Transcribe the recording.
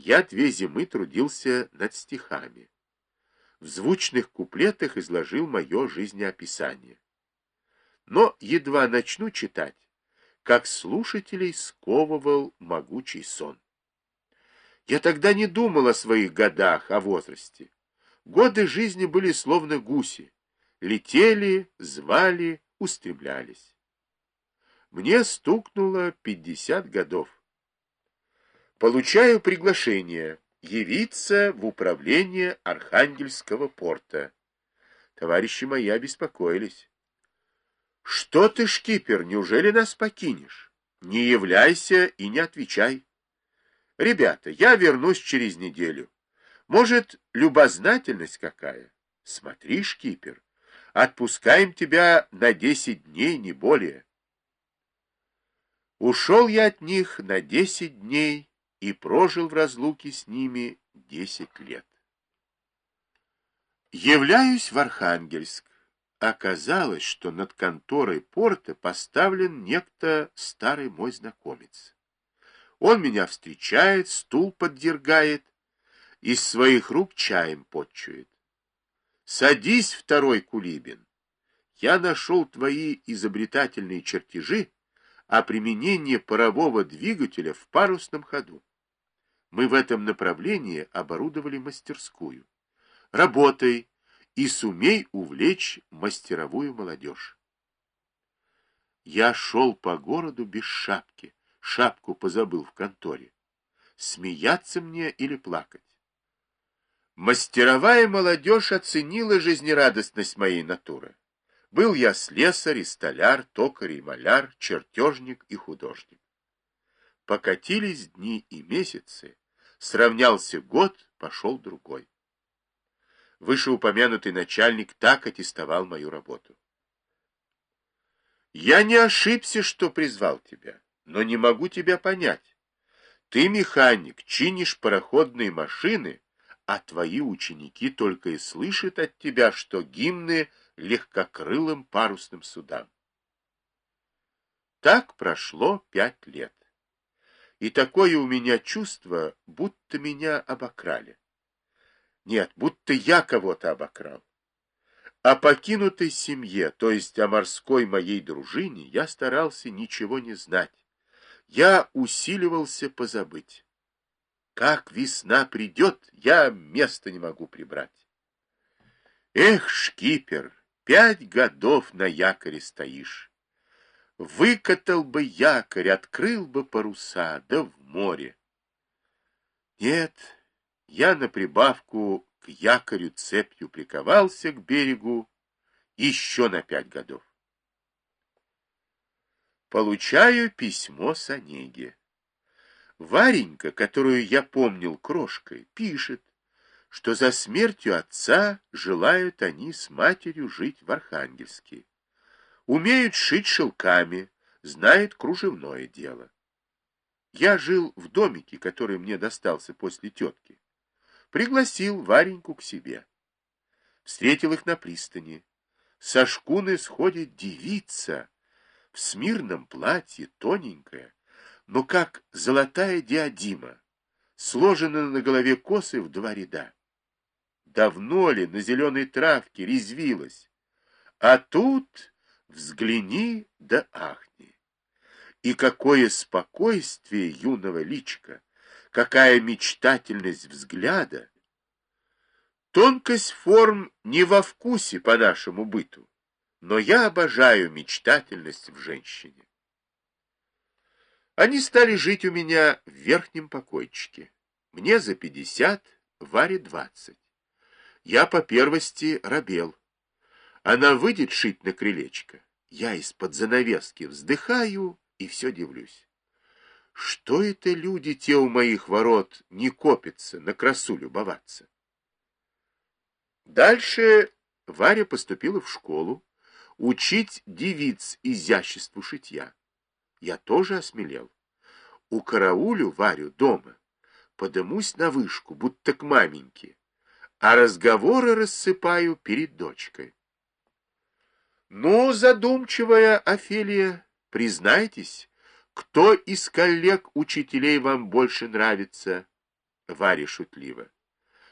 я 2 зимы трудился над стихами. В звучных куплетах изложил мое жизнеописание. Но едва начну читать, как слушателей сковывал могучий сон. Я тогда не думал о своих годах, о возрасте. Годы жизни были словно гуси. Летели, звали, устремлялись. Мне стукнуло 50 годов. Получаю приглашение явиться в управление Архангельского порта. Товарищи мои обеспокоились. Что ты, шкипер, неужели нас покинешь? Не являйся и не отвечай. Ребята, я вернусь через неделю. Может, любознательность какая? Смотри, шкипер, отпускаем тебя на 10 дней, не более. Ушел я от них на 10 дней и прожил в разлуке с ними 10 лет. Являюсь в Архангельск. Оказалось, что над конторой порта поставлен некто старый мой знакомец. Он меня встречает, стул поддергает, из своих рук чаем потчует. Садись, второй Кулибин. Я нашел твои изобретательные чертежи о применении парового двигателя в парусном ходу. Мы в этом направлении оборудовали мастерскую. Работай и сумей увлечь мастеровую молодежь. Я шел по городу без шапки, шапку позабыл в конторе. Смеяться мне или плакать? Мастеровая молодежь оценила жизнерадостность моей натуры. Был я слесарь и столяр, токарь и маляр, чертежник и художник. Покатились дни и месяцы, сравнялся год, пошел другой. Вышеупомянутый начальник так аттестовал мою работу. Я не ошибся, что призвал тебя, но не могу тебя понять. Ты, механик, чинишь пароходные машины, а твои ученики только и слышат от тебя, что гимны легкокрылым парусным судам. Так прошло 5 лет. И такое у меня чувство, будто меня обокрали. Нет, будто я кого-то обокрал. О покинутой семье, то есть о морской моей дружине, я старался ничего не знать. Я усиливался позабыть. Как весна придет, я места не могу прибрать. Эх, шкипер, 5 годов на якоре стоишь. Выкатал бы якорь, открыл бы паруса, да в море. Нет, я на прибавку к якорю цепью приковался к берегу еще на 5 годов. Получаю письмо с Онеги. Варенька, которую я помнил крошкой, пишет, что за смертью отца желают они с матерью жить в Архангельске. Умеют шить шелками, знают кружевное дело. Я жил в домике, который мне достался после тетки. Пригласил Вареньку к себе. Встретил их на пристани. Со шкуны сходит девица в смирном платье, тоненькая, но как золотая диадима, сложены на голове косы в 2 ряда. Давно ли на зеленой травке резвилась, а тут взгляни да ахни. И какое спокойствие юного личка, какая мечтательность взгляда. Тонкость форм не во вкусе по нашему быту, но я обожаю мечтательность в женщине. Они стали жить у меня в верхнем покойчике. Мне за 50, Варе 20. Я по первости робел. Она выйдет шить на крылечко. Я из-под занавески вздыхаю и все дивлюсь. Что это люди те у моих ворот не копятся на красу любоваться? Дальше Варя поступила в школу учить девиц изяществу шитья. Я тоже осмелел. Укараулю Варю дома, подымусь на вышку, будто к маменьке, а разговоры рассыпаю перед дочкой. Ну, задумчивая Офелия, признайтесь, кто из коллег-учителей вам больше нравится? Варя шутливо.